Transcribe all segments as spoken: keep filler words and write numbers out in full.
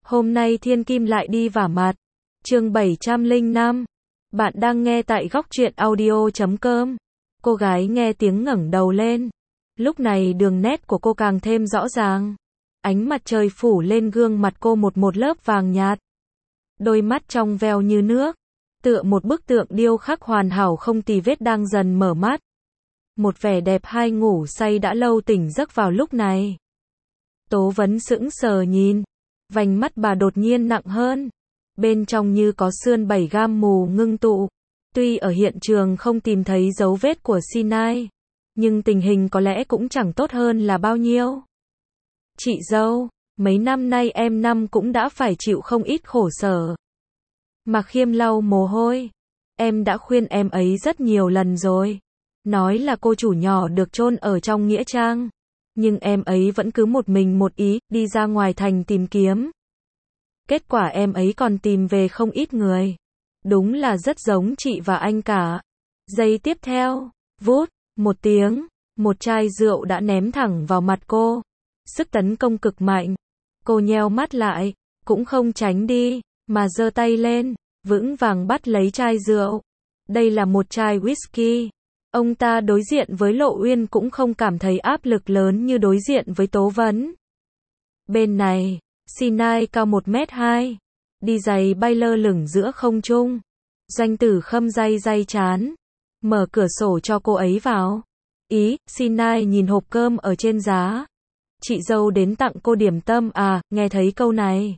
Hôm nay thiên kim lại đi vả mặt. Chương bảy trăm lẻ năm. Bạn đang nghe tại góc truyện audio chấm com. Cô gái nghe tiếng ngẩng đầu lên. Lúc này đường nét của cô càng thêm rõ ràng. Ánh mặt trời phủ lên gương mặt cô một một lớp vàng nhạt. Đôi mắt trong veo như nước, tựa một bức tượng điêu khắc hoàn hảo không tì vết đang dần mở mắt. Một vẻ đẹp hai ngủ say đã lâu tỉnh giấc vào lúc này. Tố Vấn sững sờ nhìn, vành mắt bà đột nhiên nặng hơn. Bên trong như có sương bảy gam mù ngưng tụ. Tuy ở hiện trường không tìm thấy dấu vết của Sinai, nhưng tình hình có lẽ cũng chẳng tốt hơn là bao nhiêu. Chị dâu, mấy năm nay em năm cũng đã phải chịu không ít khổ sở. Mạc Khiêm lau mồ hôi. Em đã khuyên em ấy rất nhiều lần rồi. Nói là cô chủ nhỏ được chôn ở trong nghĩa trang. Nhưng em ấy vẫn cứ một mình một ý, đi ra ngoài thành tìm kiếm. Kết quả em ấy còn tìm về không ít người. Đúng là rất giống chị và anh cả. Giây tiếp theo, vút, một tiếng, một chai rượu đã ném thẳng vào mặt cô. Sức tấn công cực mạnh. Cô nheo mắt lại, cũng không tránh đi, mà giơ tay lên, vững vàng bắt lấy chai rượu. Đây là một chai whisky. Ông ta đối diện với Lộ Uyên cũng không cảm thấy áp lực lớn như đối diện với Tố Vấn. Bên này, Sinai cao một mét hai, đi giày bay lơ lửng giữa không trung. Doanh Tử Khâm day day chán, mở cửa sổ cho cô ấy vào. Ý, Sinai nhìn hộp cơm ở trên giá. Chị dâu đến tặng cô điểm tâm à, nghe thấy câu này.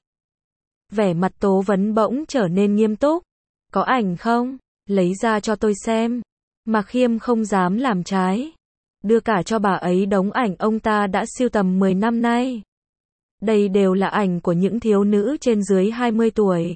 Vẻ mặt Tố Vấn bỗng trở nên nghiêm túc. Có ảnh không? Lấy ra cho tôi xem. Mạc Khiêm không dám làm trái. Đưa cả cho bà ấy đống ảnh ông ta đã sưu tầm mười năm nay. Đây đều là ảnh của những thiếu nữ trên dưới hai mươi tuổi.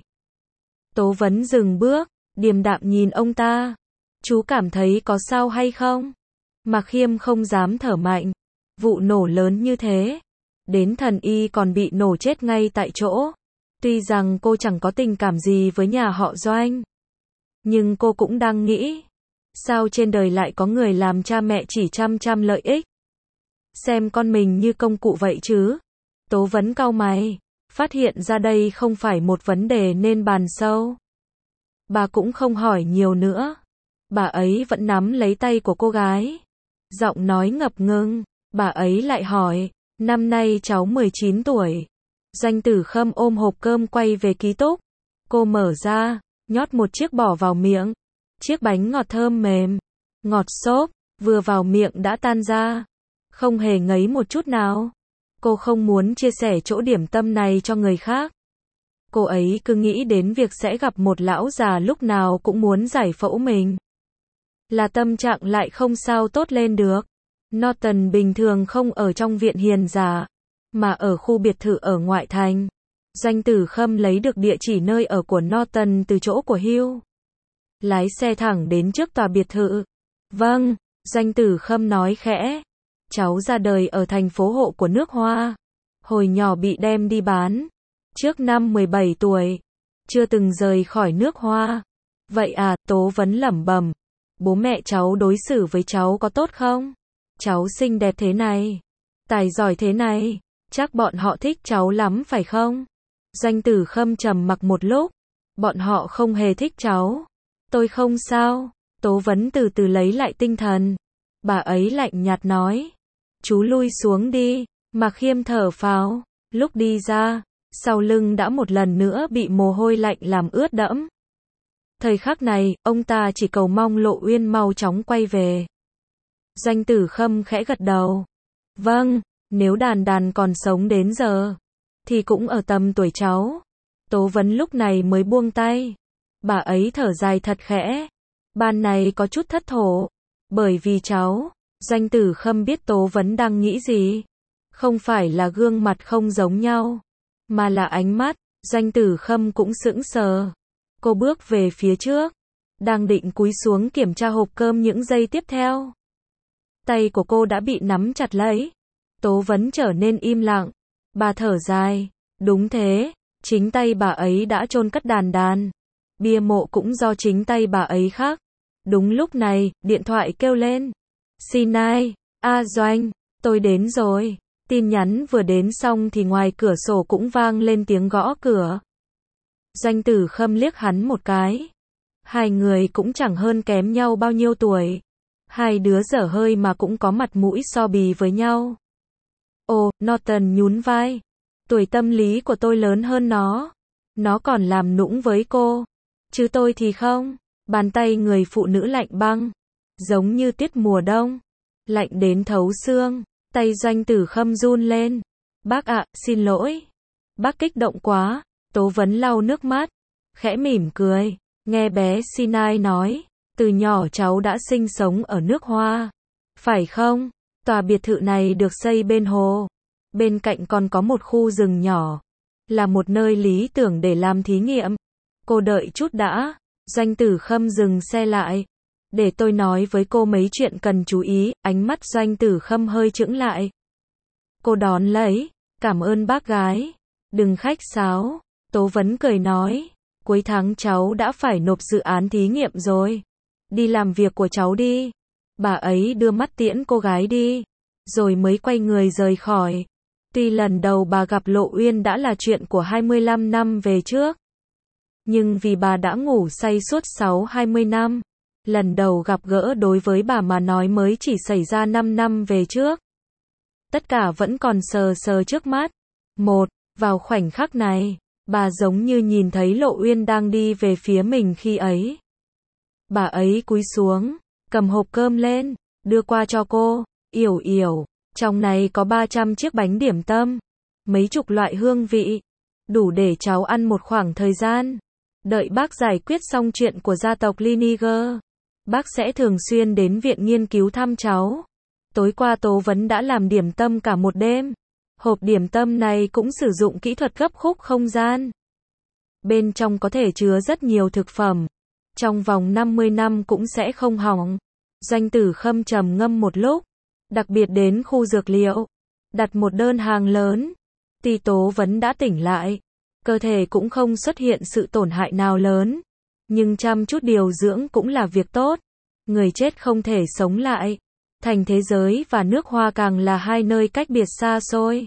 Tố Vấn dừng bước, điềm đạm nhìn ông ta. Chú cảm thấy có sao hay không? Mạc Khiêm không dám thở mạnh. Vụ nổ lớn như thế. Đến thần y còn bị nổ chết ngay tại chỗ. Tuy rằng cô chẳng có tình cảm gì với nhà họ Doanh. Nhưng cô cũng đang nghĩ. Sao trên đời lại có người làm cha mẹ chỉ chăm chăm lợi ích? Xem con mình như công cụ vậy chứ? Tố Vấn cau mày, phát hiện ra đây không phải một vấn đề nên bàn sâu. Bà cũng không hỏi nhiều nữa. Bà ấy vẫn nắm lấy tay của cô gái. Giọng nói ngập ngừng, bà ấy lại hỏi, năm nay cháu mười chín tuổi. Doanh Tử Khâm ôm hộp cơm quay về ký túc. Cô mở ra, nhót một chiếc bỏ vào miệng. Chiếc bánh ngọt thơm mềm, ngọt xốp, vừa vào miệng đã tan ra. Không hề ngấy một chút nào. Cô không muốn chia sẻ chỗ điểm tâm này cho người khác. Cô ấy cứ nghĩ đến việc sẽ gặp một lão già lúc nào cũng muốn giải phẫu mình. Là tâm trạng lại không sao tốt lên được. Norton bình thường không ở trong viện hiền giả, mà ở khu biệt thự ở ngoại thành. Doanh Tử Khâm lấy được địa chỉ nơi ở của Norton từ chỗ của Hugh. Lái xe thẳng đến trước tòa biệt thự. Vâng, Doanh Tử Khâm nói khẽ. Cháu ra đời ở thành phố hộ của nước Hoa. Hồi nhỏ bị đem đi bán. Trước năm mười bảy tuổi. Chưa từng rời khỏi nước Hoa. Vậy à, Tố Vấn lẩm bẩm. Bố mẹ cháu đối xử với cháu có tốt không? Cháu xinh đẹp thế này. Tài giỏi thế này. Chắc bọn họ thích cháu lắm phải không? Doanh Tử Khâm trầm mặc một lúc. Bọn họ không hề thích cháu. Tôi không sao. Tố Vấn từ từ lấy lại tinh thần. Bà ấy lạnh nhạt nói. Chú lui xuống đi. Mạc Khiêm thở phào. Lúc đi ra, sau lưng đã một lần nữa bị mồ hôi lạnh làm ướt đẫm. Thời khắc này, ông ta chỉ cầu mong Lộ Uyên mau chóng quay về. Doanh Tử Khâm khẽ gật đầu. Vâng, nếu Đàn Đàn còn sống đến giờ, thì cũng ở tầm tuổi cháu. Tố Vấn lúc này mới buông tay. Bà ấy thở dài thật khẽ. Ban này có chút thất thổ. Bởi vì cháu. Doanh Tử Khâm biết Tố Vấn đang nghĩ gì. Không phải là gương mặt không giống nhau, mà là ánh mắt. Doanh Tử Khâm cũng sững sờ. Cô bước về phía trước. Đang định cúi xuống kiểm tra hộp cơm những giây tiếp theo. Tay của cô đã bị nắm chặt lấy. Tố Vấn trở nên im lặng. Bà thở dài. Đúng thế. Chính tay bà ấy đã chôn cất Đàn Đàn. Bia mộ cũng do chính tay bà ấy khắc. Đúng lúc này, điện thoại kêu lên. Sinai, A Doanh, tôi đến rồi. Tin nhắn vừa đến xong thì ngoài cửa sổ cũng vang lên tiếng gõ cửa. Doanh Tử Khâm liếc hắn một cái. Hai người cũng chẳng hơn kém nhau bao nhiêu tuổi. Hai đứa dở hơi mà cũng có mặt mũi so bì với nhau. Ồ, Norton nhún vai. Tuổi tâm lý của tôi lớn hơn nó. Nó còn làm nũng với cô. Chứ tôi thì không. Bàn tay người phụ nữ lạnh băng. Giống như tiết mùa đông. Lạnh đến thấu xương. Tay Doanh Tử Khâm run lên. Bác ạ, xin lỗi. Bác kích động quá. Tố Vấn lau nước mắt. Khẽ mỉm cười. Nghe bé Sinai nói. Từ nhỏ cháu đã sinh sống ở nước Hoa. Phải không? Tòa biệt thự này được xây bên hồ. Bên cạnh còn có một khu rừng nhỏ. Là một nơi lý tưởng để làm thí nghiệm. Cô đợi chút đã. Doanh Tử Khâm dừng xe lại. Để tôi nói với cô mấy chuyện cần chú ý. Ánh mắt Doanh Tử Khâm hơi chững lại. Cô đón lấy. Cảm ơn bác gái. Đừng khách sáo. Tố Vấn cười nói. Cuối tháng cháu đã phải nộp dự án thí nghiệm rồi. Đi làm việc của cháu đi. Bà ấy đưa mắt tiễn cô gái đi. Rồi mới quay người rời khỏi. Tuy lần đầu bà gặp Lộ Uyên đã là chuyện của hai mươi lăm năm về trước. Nhưng vì bà đã ngủ say suốt sáu hai mươi năm. Lần đầu gặp gỡ đối với bà mà nói mới chỉ xảy ra năm năm về trước. Tất cả vẫn còn sờ sờ trước mắt. Một, vào khoảnh khắc này, bà giống như nhìn thấy Lộ Uyên đang đi về phía mình khi ấy. Bà ấy cúi xuống, cầm hộp cơm lên, đưa qua cho cô. Yểu yểu, trong này có ba trăm chiếc bánh điểm tâm, mấy chục loại hương vị, đủ để cháu ăn một khoảng thời gian. Đợi bác giải quyết xong chuyện của gia tộc Liniger, bác sẽ thường xuyên đến viện nghiên cứu thăm cháu. Tối qua Tố Vấn đã làm điểm tâm cả một đêm. Hộp điểm tâm này cũng sử dụng kỹ thuật gấp khúc không gian. Bên trong có thể chứa rất nhiều thực phẩm. Trong vòng năm mươi năm cũng sẽ không hỏng. Doanh Tử Khâm trầm ngâm một lúc. Đặc biệt đến khu dược liệu. Đặt một đơn hàng lớn. Tuy Tố Vấn đã tỉnh lại. Cơ thể cũng không xuất hiện sự tổn hại nào lớn. Nhưng chăm chút điều dưỡng cũng là việc tốt. Người chết không thể sống lại. Thành thế giới và nước Hoa càng là hai nơi cách biệt xa xôi.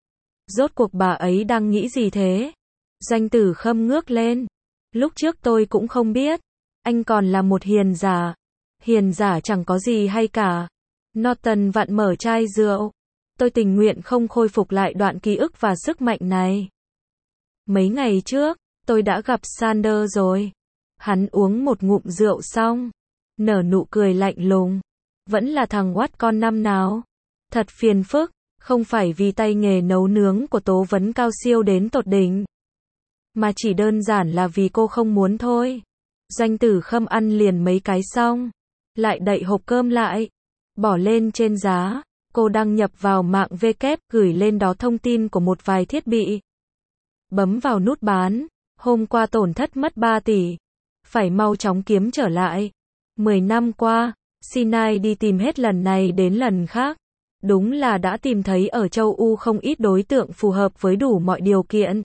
Rốt cuộc bà ấy đang nghĩ gì thế? Doanh Tử Khâm ngước lên. Lúc trước tôi cũng không biết. Anh còn là một hiền giả. Hiền giả chẳng có gì hay cả. Norton vặn mở chai rượu. Tôi tình nguyện không khôi phục lại đoạn ký ức và sức mạnh này. Mấy ngày trước, tôi đã gặp Sander rồi. Hắn uống một ngụm rượu xong. Nở nụ cười lạnh lùng. Vẫn là thằng oát con năm nào. Thật phiền phức. Không phải vì tay nghề nấu nướng của Tố Vấn cao siêu đến tột đỉnh. Mà chỉ đơn giản là vì cô không muốn thôi. Doanh Tử Khâm ăn liền mấy cái xong. Lại đậy hộp cơm lại. Bỏ lên trên giá. Cô đăng nhập vào mạng W, gửi lên đó thông tin của một vài thiết bị. Bấm vào nút bán. Hôm qua tổn thất mất ba tỷ. Phải mau chóng kiếm trở lại. mười năm qua, Sinai đi tìm hết lần này đến lần khác. Đúng là đã tìm thấy ở châu U không ít đối tượng phù hợp với đủ mọi điều kiện.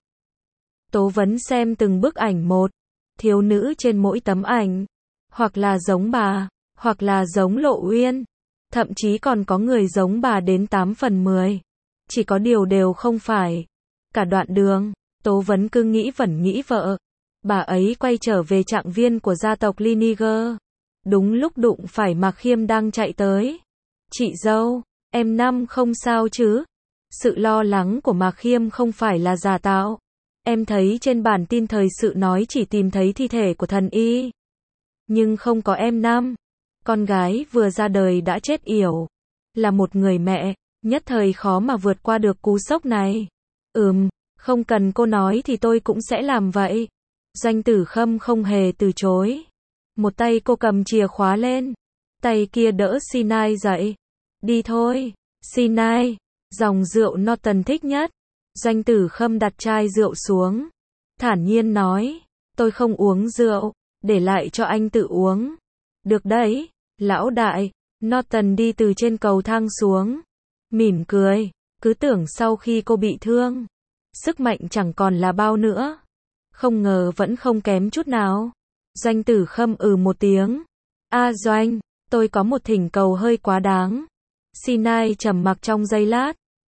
Tố Vấn xem từng bức ảnh một. Thiếu nữ trên mỗi tấm ảnh. Hoặc là giống bà, hoặc là giống Lộ Uyên. Thậm chí còn có người giống bà đến tám phần mười. Chỉ có điều đều không phải. Cả đoạn đường, Tố Vấn cứ nghĩ vẩn nghĩ vợ. Bà ấy quay trở về trạng viên của gia tộc Liniger. Đúng lúc đụng phải Mạc Khiêm đang chạy tới. Chị dâu, em Năm không sao chứ? Sự lo lắng của Mạc Khiêm không phải là giả tạo. Em thấy trên bản tin thời sự nói chỉ tìm thấy thi thể của thần y. Nhưng không có em Năm. Con gái vừa ra đời đã chết yểu. Là một người mẹ, nhất thời khó mà vượt qua được cú sốc này. Ừm, không cần cô nói thì tôi cũng sẽ làm vậy. Doanh Tử Khâm không hề từ chối. Một tay cô cầm chìa khóa lên. Tay kia đỡ Sinai dậy. Đi thôi, Sinai. Dòng rượu Norton thích nhất. Doanh Tử Khâm đặt chai rượu xuống. Thản nhiên nói. Tôi không uống rượu. Để lại cho anh tự uống. Được đấy, lão đại. Norton đi từ trên cầu thang xuống. Mỉm cười. Cứ tưởng sau khi cô bị thương, sức mạnh chẳng còn là bao nữa. Không ngờ vẫn không kém chút nào. Doanh Tử Khâm ừ một tiếng. A Doanh, tôi có một thỉnh cầu hơi quá đáng. Sinai trầm mặc trong giây lát.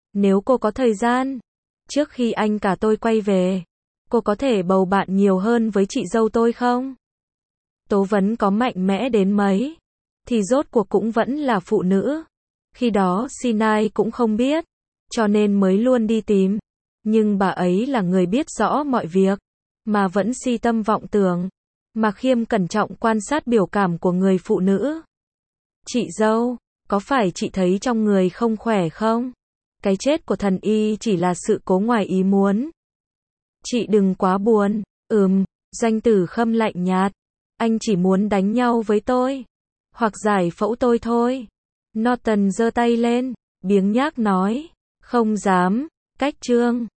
Nếu cô có thời gian, trước khi anh cả tôi quay về, cô có thể bầu bạn nhiều hơn với chị dâu tôi không? Tố Vấn có mạnh mẽ đến mấy, thì rốt cuộc cũng vẫn là phụ nữ. Khi đó Sinai cũng không biết, cho nên mới luôn đi tìm. Nhưng bà ấy là người biết rõ mọi việc, mà vẫn si tâm vọng tưởng. Mạc Khiêm cẩn trọng quan sát biểu cảm của người phụ nữ. Chị dâu, có phải chị thấy trong người không khỏe không? Cái chết của thần y chỉ là sự cố ngoài ý muốn. Chị đừng quá buồn. Ừm, Doanh Tử Khâm lạnh nhạt. Anh chỉ muốn đánh nhau với tôi, hoặc giải phẫu tôi thôi. Norton giơ tay lên, biếng nhác nói. Không dám, cách trương.